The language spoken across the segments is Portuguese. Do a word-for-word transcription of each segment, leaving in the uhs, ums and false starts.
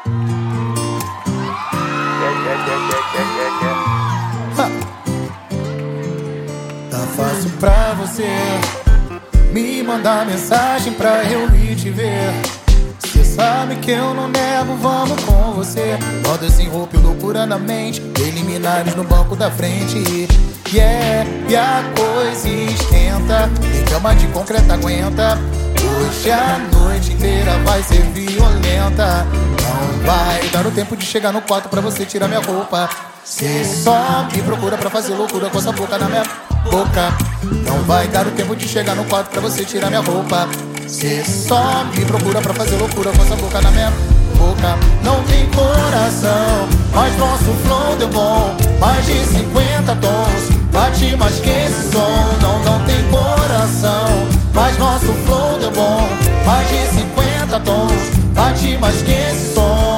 Tá fácil pra você me mandar mensagem pra eu ir te ver. Cê sabe que eu não nego, vamos com você. Moda sem roupa e loucura na mente, preliminares no banco da frente. Yeah, e a coisa esquenta, tem cama de concreto aguenta. Hoje a noite inteira vai ser violenta. Não vai dar o tempo de chegar no quarto pra você tirar minha roupa. Cê só me procura pra fazer loucura com essa boca na minha boca. Não vai dar o tempo de chegar no quarto pra você tirar minha roupa. Cê só me procura pra fazer loucura com essa boca na minha boca. Não tem coração, mas nosso flow deu bom. Mais de cinquenta tons, bate mais que esse som. Não, não tem coração, mas nosso flow deu bom. Mais de cinquenta tons, bate mais que esse som.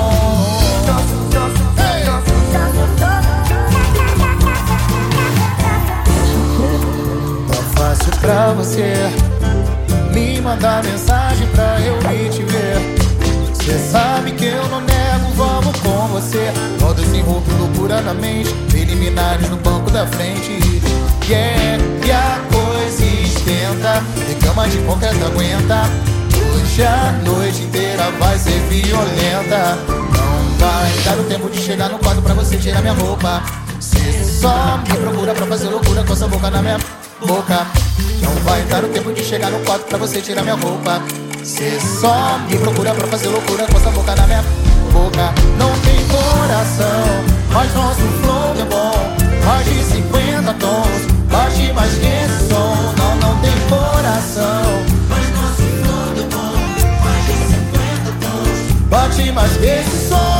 Pra você me mandar mensagem pra eu ir te ver. Cê sabe que eu não nego, vamos com você. Rodas em roupa, loucura na mente, preliminares no banco da frente. Yeah, e a coisa esquenta, de cama de concreto aguenta. Hoje a noite inteira vai ser violenta. Não vai dar o tempo de chegar no quarto pra você tirar minha roupa. Cê só me procura pra fazer loucura com essa boca na minha boca. Não vai dar o tempo de chegar no quarto pra você tirar minha roupa. Cê só me procura pra fazer loucura com essa boca na minha boca. Não tem coração, mas nosso flow é bom. Mais de cinquenta tons, bate mais que esse som. Não, não tem coração, mas nosso flow é bom. Mais de cinquenta tons, bate mais que esse som.